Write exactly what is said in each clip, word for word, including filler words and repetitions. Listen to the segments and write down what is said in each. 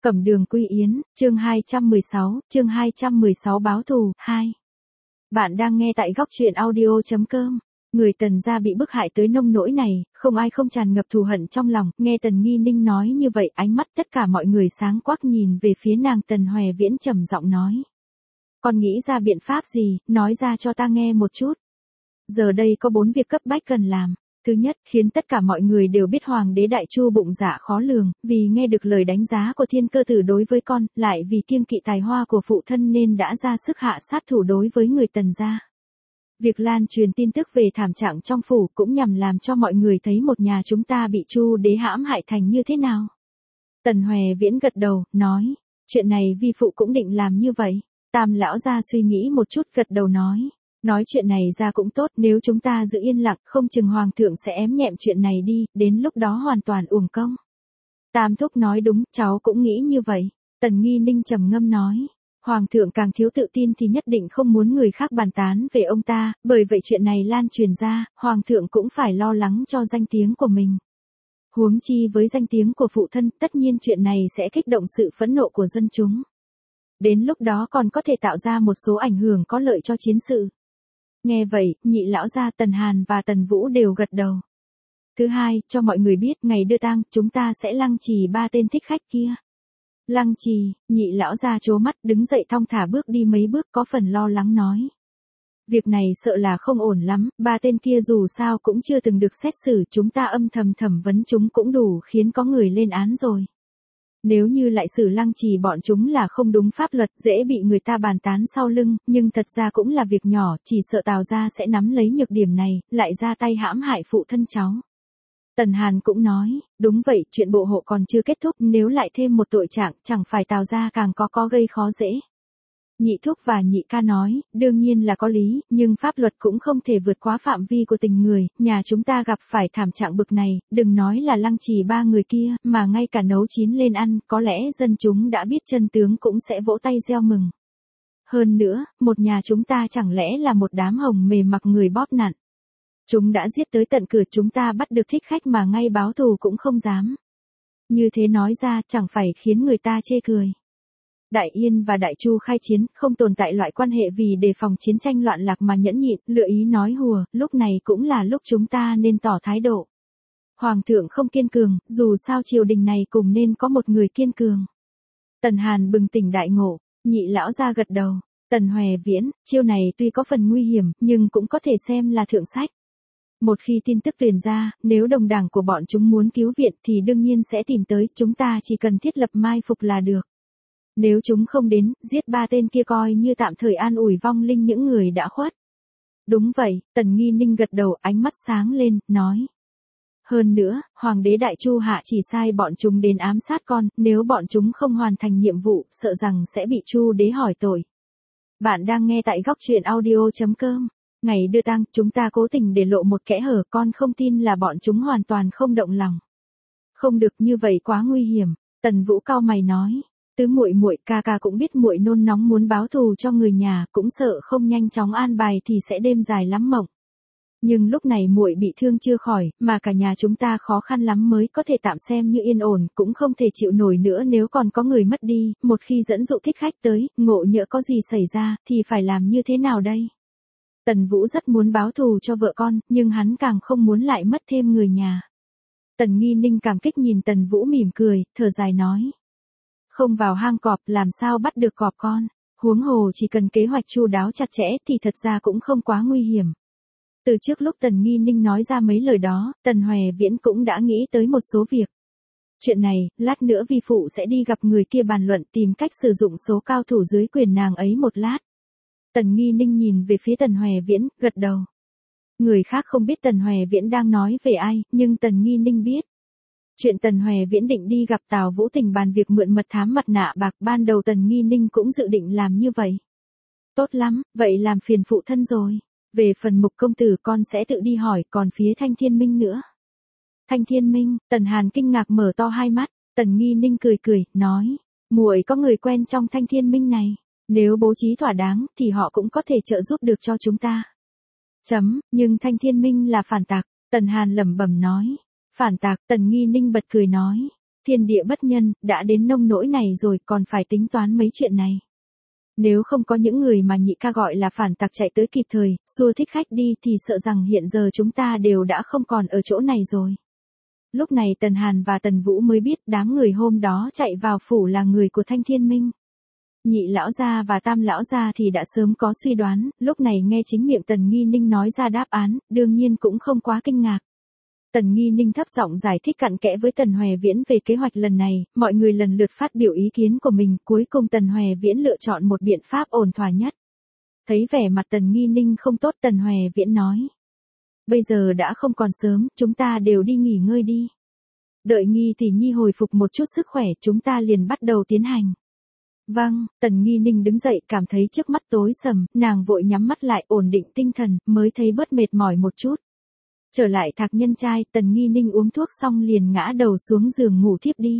Cẩm Đường Quy Yến, chương hai trăm mười sáu, chương hai trăm mười sáu báo thù, hai. Bạn đang nghe tại góc truyện audio chấm com. Người Tần gia bị bức hại tới nông nỗi này, không ai không tràn ngập thù hận trong lòng, nghe Tần Nghi Ninh nói như vậy, ánh mắt tất cả mọi người sáng quắc nhìn về phía nàng. Tần Hoè Viễn trầm giọng nói. Con nghĩ ra biện pháp gì, nói ra cho ta nghe một chút. Giờ đây có bốn việc cấp bách cần làm. Thứ nhất, khiến tất cả mọi người đều biết Hoàng đế Đại Chu bụng dạ khó lường, vì nghe được lời đánh giá của Thiên Cơ Tử đối với con, lại vì kiêng kỵ tài hoa của phụ thân nên đã ra sức hạ sát thủ đối với người Tần gia. Việc lan truyền tin tức về thảm trạng trong phủ cũng nhằm làm cho mọi người thấy một nhà chúng ta bị Chu đế hãm hại thành như thế nào. Tần Hoè Viễn gật đầu, nói, chuyện này vi phụ cũng định làm như vậy. Tam lão gia suy nghĩ một chút gật đầu nói. Nói chuyện này ra cũng tốt, nếu chúng ta giữ yên lặng, không chừng hoàng thượng sẽ ém nhẹm chuyện này đi, đến lúc đó hoàn toàn uổng công. Tam thúc nói đúng, cháu cũng nghĩ như vậy. Tần Nghi Ninh trầm ngâm nói. Hoàng thượng càng thiếu tự tin thì nhất định không muốn người khác bàn tán về ông ta, bởi vậy chuyện này lan truyền ra, hoàng thượng cũng phải lo lắng cho danh tiếng của mình. Huống chi với danh tiếng của phụ thân, tất nhiên chuyện này sẽ kích động sự phẫn nộ của dân chúng. Đến lúc đó còn có thể tạo ra một số ảnh hưởng có lợi cho chiến sự. Nghe vậy, nhị lão gia Tần Hàn và Tần Vũ đều gật đầu. Thứ hai, cho mọi người biết, ngày đưa tang, chúng ta sẽ lăng trì ba tên thích khách kia. Lăng trì, nhị lão gia trố mắt, đứng dậy thong thả bước đi mấy bước, có phần lo lắng nói. Việc này sợ là không ổn lắm, ba tên kia dù sao cũng chưa từng được xét xử, chúng ta âm thầm thẩm vấn chúng cũng đủ khiến có người lên án rồi. Nếu như lại xử lăng trì bọn chúng là không đúng pháp luật, dễ bị người ta bàn tán sau lưng, nhưng thật ra cũng là việc nhỏ, chỉ sợ Tào gia sẽ nắm lấy nhược điểm này, lại ra tay hãm hại phụ thân cháu. Tần Hàn cũng nói, đúng vậy, chuyện bộ hộ còn chưa kết thúc, nếu lại thêm một tội trạng, chẳng phải Tào gia càng có có gây khó dễ. Nhị thúc và nhị ca nói, đương nhiên là có lý, nhưng pháp luật cũng không thể vượt quá phạm vi của tình người, nhà chúng ta gặp phải thảm trạng bực này, đừng nói là lăng trì ba người kia, mà ngay cả nấu chín lên ăn, có lẽ dân chúng đã biết chân tướng cũng sẽ vỗ tay reo mừng. Hơn nữa, một nhà chúng ta chẳng lẽ là một đám hồng mề mặc người bóp nặn. Chúng đã giết tới tận cửa, chúng ta bắt được thích khách mà ngay báo thù cũng không dám. Như thế nói ra chẳng phải khiến người ta chê cười. Đại Yên và Đại Chu khai chiến, không tồn tại loại quan hệ vì đề phòng chiến tranh loạn lạc mà nhẫn nhịn, lựa ý nói hùa, lúc này cũng là lúc chúng ta nên tỏ thái độ. Hoàng thượng không kiên cường, dù sao triều đình này cùng nên có một người kiên cường. Tần Hàn bừng tỉnh đại ngộ, nhị lão ra gật đầu. Tần Hoè Viễn, chiêu này tuy có phần nguy hiểm, nhưng cũng có thể xem là thượng sách. Một khi tin tức truyền ra, nếu đồng đảng của bọn chúng muốn cứu viện thì đương nhiên sẽ tìm tới, chúng ta chỉ cần thiết lập mai phục là được. Nếu chúng không đến, giết ba tên kia coi như tạm thời an ủi vong linh những người đã khuất. Đúng vậy, Tần Nghi Ninh gật đầu, ánh mắt sáng lên, nói. Hơn nữa, Hoàng đế Đại Chu hạ chỉ sai bọn chúng đến ám sát con, nếu bọn chúng không hoàn thành nhiệm vụ, sợ rằng sẽ bị Chu đế hỏi tội. Bạn đang nghe tại góc truyện audio chấm com. Ngày đưa tang, chúng ta cố tình để lộ một kẽ hở, con không tin là bọn chúng hoàn toàn không động lòng. Không được, như vậy quá nguy hiểm. Tần Vũ cau mày nói. Tứ muội muội, ca ca cũng biết muội nôn nóng muốn báo thù cho người nhà, cũng sợ không nhanh chóng an bài thì sẽ đêm dài lắm mộng. Nhưng lúc này muội bị thương chưa khỏi, mà cả nhà chúng ta khó khăn lắm mới có thể tạm xem như yên ổn, cũng không thể chịu nổi nữa nếu còn có người mất đi, một khi dẫn dụ thích khách tới, ngộ nhỡ có gì xảy ra, thì phải làm như thế nào đây? Tần Vũ rất muốn báo thù cho vợ con, nhưng hắn càng không muốn lại mất thêm người nhà. Tần Nghi Ninh cảm kích nhìn Tần Vũ mỉm cười, thở dài nói. Không vào hang cọp làm sao bắt được cọp con, huống hồ chỉ cần kế hoạch chu đáo chặt chẽ thì thật ra cũng không quá nguy hiểm. Từ trước lúc Tần Nghi Ninh nói ra mấy lời đó, Tần Hoè Viễn cũng đã nghĩ tới một số việc. Chuyện này, lát nữa vi phụ sẽ đi gặp người kia bàn luận tìm cách sử dụng số cao thủ dưới quyền nàng ấy một lát. Tần Nghi Ninh nhìn về phía Tần Hoè Viễn, gật đầu. Người khác không biết Tần Hoè Viễn đang nói về ai, nhưng Tần Nghi Ninh biết. Chuyện Tần Hoè Viễn định đi gặp Tào Vũ Tình bàn việc mượn mật thám mặt nạ bạc, ban đầu Tần Nghi Ninh cũng dự định làm như vậy. Tốt lắm, vậy làm phiền phụ thân rồi. Về phần Mục công tử con sẽ tự đi hỏi, còn phía Thanh Thiên Minh nữa. Thanh Thiên Minh, Tần Hàn kinh ngạc mở to hai mắt, Tần Nghi Ninh cười cười, nói, muội có người quen trong Thanh Thiên Minh này, nếu bố trí thỏa đáng thì họ cũng có thể trợ giúp được cho chúng ta. Chấm, nhưng Thanh Thiên Minh là phản tặc, Tần Hàn lẩm bẩm nói. Phản tặc, Tần Nghi Ninh bật cười nói. Thiên địa bất nhân, đã đến nông nỗi này rồi còn phải tính toán mấy chuyện này. Nếu không có những người mà nhị ca gọi là phản tặc chạy tới kịp thời, xua thích khách đi thì sợ rằng hiện giờ chúng ta đều đã không còn ở chỗ này rồi. Lúc này Tần Hàn và Tần Vũ mới biết đám người hôm đó chạy vào phủ là người của Thanh Thiên Minh. Nhị lão gia và tam lão gia thì đã sớm có suy đoán, lúc này nghe chính miệng Tần Nghi Ninh nói ra đáp án, đương nhiên cũng không quá kinh ngạc. Tần Nghi Ninh thấp giọng giải thích cặn kẽ với Tần Hoè Viễn về kế hoạch lần này, mọi người lần lượt phát biểu ý kiến của mình, cuối cùng Tần Hoè Viễn lựa chọn một biện pháp ổn thỏa nhất. Thấy vẻ mặt Tần Nghi Ninh không tốt, Tần Hoè Viễn nói: "Bây giờ đã không còn sớm, chúng ta đều đi nghỉ ngơi đi. Đợi Nghi tỷ nhi hồi phục một chút sức khỏe, chúng ta liền bắt đầu tiến hành." Vâng, Tần Nghi Ninh đứng dậy, cảm thấy trước mắt tối sầm, nàng vội nhắm mắt lại ổn định tinh thần, mới thấy bớt mệt mỏi một chút. Trở lại Thạc Nhân Trai, Tần Nghi Ninh uống thuốc xong liền ngã đầu xuống giường ngủ thiếp đi.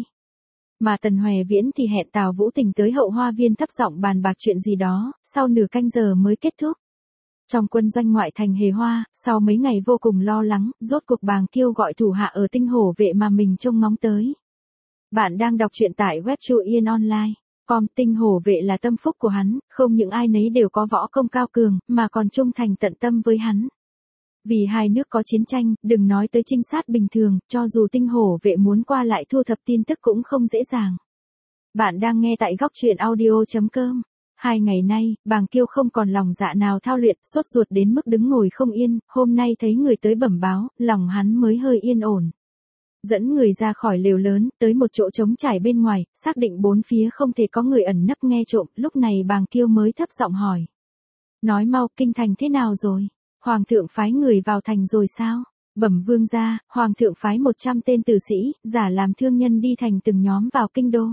Mà Tần Hoè Viễn thì hẹn Tào Vũ Tình tới hậu hoa viên thấp giọng bàn bạc chuyện gì đó, sau nửa canh giờ mới kết thúc. Trong quân doanh ngoại thành Hề Hoa, sau mấy ngày vô cùng lo lắng, rốt cuộc Bàng Kiêu gọi thủ hạ ở Tinh Hổ Vệ mà mình trông ngóng tới. Bạn đang đọc truyện tại web Chu Yên Online. Com Tinh Hổ Vệ là tâm phúc của hắn, không những ai nấy đều có võ công cao cường, mà còn trung thành tận tâm với hắn. Vì hai nước có chiến tranh, đừng nói tới trinh sát bình thường, cho dù Tinh Hổ Vệ muốn qua lại thu thập tin tức cũng không dễ dàng. Bạn đang nghe tại góc truyện audio chấm com. Hai ngày nay, Bàng Kiêu không còn lòng dạ nào thao luyện, sốt ruột đến mức đứng ngồi không yên, hôm nay thấy người tới bẩm báo, lòng hắn mới hơi yên ổn. Dẫn người ra khỏi lều lớn, tới một chỗ trống trải bên ngoài, xác định bốn phía không thể có người ẩn nấp nghe trộm, lúc này Bàng Kiêu mới thấp giọng hỏi. Nói mau, kinh thành thế nào rồi? Hoàng thượng phái người vào thành rồi sao? Bẩm vương gia, Hoàng thượng phái một trăm tên tử sĩ, giả làm thương nhân đi thành từng nhóm vào kinh đô.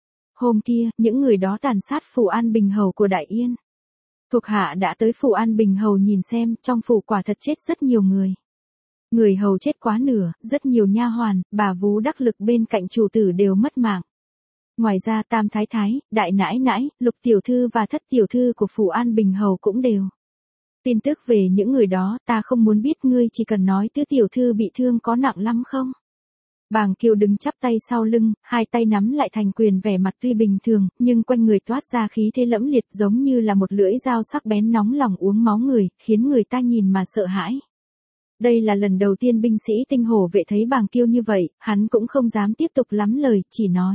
Hôm kia, những người đó tàn sát phủ An Bình Hầu của Đại Yên. Thuộc hạ đã tới phủ An Bình Hầu nhìn xem, trong phủ quả thật chết rất nhiều người. Người hầu chết quá nửa, rất nhiều nha hoàn, bà vú đắc lực bên cạnh chủ tử đều mất mạng. Ngoài ra tam thái thái, đại nãi nãi, lục tiểu thư và thất tiểu thư của phủ An Bình Hầu cũng đều. Tin tức về những người đó ta không muốn biết, ngươi chỉ cần nói tứ tiểu thư bị thương có nặng lắm không? Bàng Kiêu đứng chắp tay sau lưng, hai tay nắm lại thành quyền, vẻ mặt tuy bình thường, nhưng quanh người toát ra khí thế lẫm liệt giống như là một lưỡi dao sắc bén nóng lòng uống máu người, khiến người ta nhìn mà sợ hãi. Đây là lần đầu tiên binh sĩ Tinh Hổ Vệ thấy Bàng Kiêu như vậy, hắn cũng không dám tiếp tục lắm lời, chỉ nói.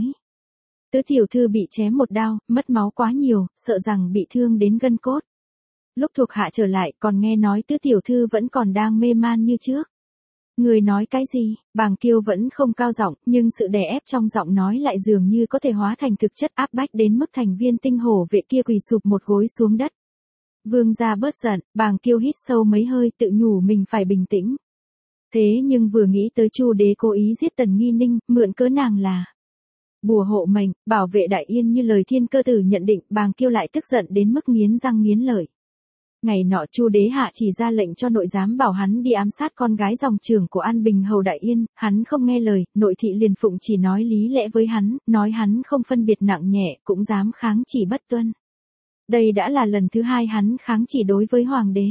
Tứ tiểu thư bị chém một đao, mất máu quá nhiều, sợ rằng bị thương đến gân cốt. Lúc thuộc hạ trở lại, còn nghe nói tứ tiểu thư vẫn còn đang mê man như trước. Người nói cái gì? Bàng Kiêu vẫn không cao giọng, nhưng sự đè ép trong giọng nói lại dường như có thể hóa thành thực chất, áp bách đến mức thành viên Tinh Hổ Vệ kia quỳ sụp một gối xuống đất. Vương gia bớt giận, Bàng Kiêu hít sâu mấy hơi, tự nhủ mình phải bình tĩnh. Thế nhưng vừa nghĩ tới Chu đế cố ý giết Tần Nghi Ninh, mượn cớ nàng là bùa hộ mệnh, bảo vệ Đại Yên như lời Thiên Cơ Tử nhận định, Bàng Kiêu lại tức giận đến mức nghiến răng nghiến lợi. Ngày nọ Chu đế hạ chỉ ra lệnh cho nội giám bảo hắn đi ám sát con gái dòng trưởng của An Bình Hầu Đại Yên, hắn không nghe lời, nội thị liền phụng chỉ nói lý lẽ với hắn, nói hắn không phân biệt nặng nhẹ, cũng dám kháng chỉ bất tuân. Đây đã là lần thứ hai hắn kháng chỉ đối với hoàng đế.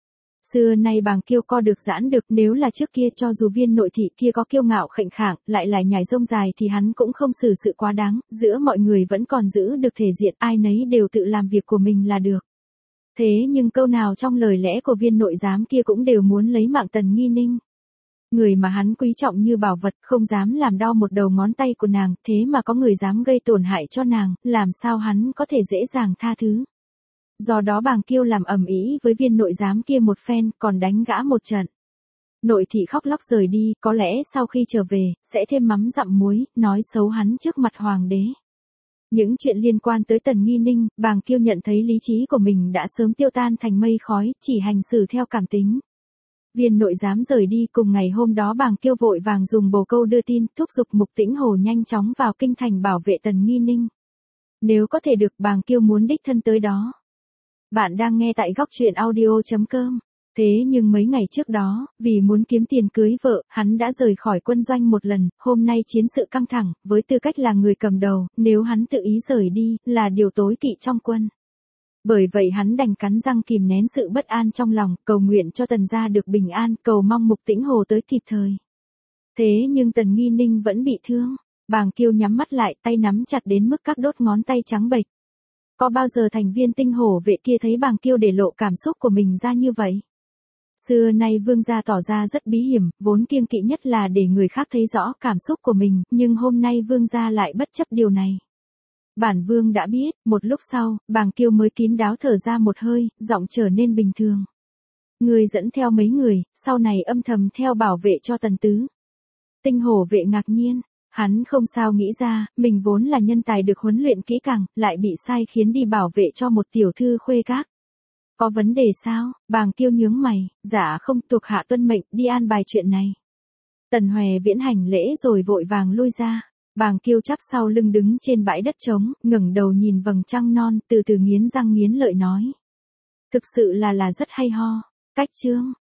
Xưa nay Bàng Kiêu co được giãn được, nếu là trước kia cho dù viên nội thị kia có kiêu ngạo khệnh khạng, lại lại nhảy rông dài thì hắn cũng không xử sự quá đáng, giữa mọi người vẫn còn giữ được thể diện, ai nấy đều tự làm việc của mình là được. Thế nhưng câu nào trong lời lẽ của viên nội giám kia cũng đều muốn lấy mạng Tần Nghi Ninh. Người mà hắn quý trọng như bảo vật, không dám làm đau một đầu ngón tay của nàng, thế mà có người dám gây tổn hại cho nàng, làm sao hắn có thể dễ dàng tha thứ. Do đó Bàng Kiêu làm ầm ĩ với viên nội giám kia một phen, còn đánh gã một trận. Nội thị khóc lóc rời đi, có lẽ sau khi trở về, sẽ thêm mắm dặm muối, nói xấu hắn trước mặt hoàng đế. Những chuyện liên quan tới Tần Nghi Ninh, Bàng Kiêu nhận thấy lý trí của mình đã sớm tiêu tan thành mây khói, chỉ hành xử theo cảm tính. Viên nội giám rời đi, cùng ngày hôm đó Bàng Kiêu vội vàng dùng bồ câu đưa tin, thúc giục Mục Tĩnh Hồ nhanh chóng vào kinh thành bảo vệ Tần Nghi Ninh. Nếu có thể được, Bàng Kiêu muốn đích thân tới đó. Bạn đang nghe tại góc truyện audio chấm com. Thế nhưng mấy ngày trước đó, vì muốn kiếm tiền cưới vợ, hắn đã rời khỏi quân doanh một lần, hôm nay chiến sự căng thẳng, với tư cách là người cầm đầu, nếu hắn tự ý rời đi, là điều tối kỵ trong quân. Bởi vậy hắn đành cắn răng kìm nén sự bất an trong lòng, cầu nguyện cho Tần gia được bình an, cầu mong Mục Tĩnh Hồ tới kịp thời. Thế nhưng Tần Nghi Ninh vẫn bị thương. Bàng Kiêu nhắm mắt lại, tay nắm chặt đến mức các đốt ngón tay trắng bệch. Có bao giờ thành viên tinh hổ vệ kia thấy Bàng Kiêu để lộ cảm xúc của mình ra như vậy? Xưa nay vương gia tỏ ra rất bí hiểm, vốn kiêng kỵ nhất là để người khác thấy rõ cảm xúc của mình, nhưng hôm nay vương gia lại bất chấp điều này. Bản vương đã biết. Một lúc sau, Bàng Kiêu mới kín đáo thở ra một hơi, giọng trở nên bình thường. Người dẫn theo mấy người, sau này âm thầm theo bảo vệ cho Tần Tứ. Tinh hổ vệ ngạc nhiên, hắn không sao nghĩ ra, mình vốn là nhân tài được huấn luyện kỹ càng, lại bị sai khiến đi bảo vệ cho một tiểu thư khuê các. Có vấn đề sao? Bàng Kiêu nhướng mày, dạ không, thuộc hạ tuân mệnh, đi an bài chuyện này. Tần Hoè Viễn hành lễ rồi vội vàng lui ra. Bàng Kiêu chắp sau lưng đứng trên bãi đất trống, ngẩng đầu nhìn vầng trăng non, từ từ nghiến răng nghiến lợi nói. Thực sự là là rất hay ho. Cách chương.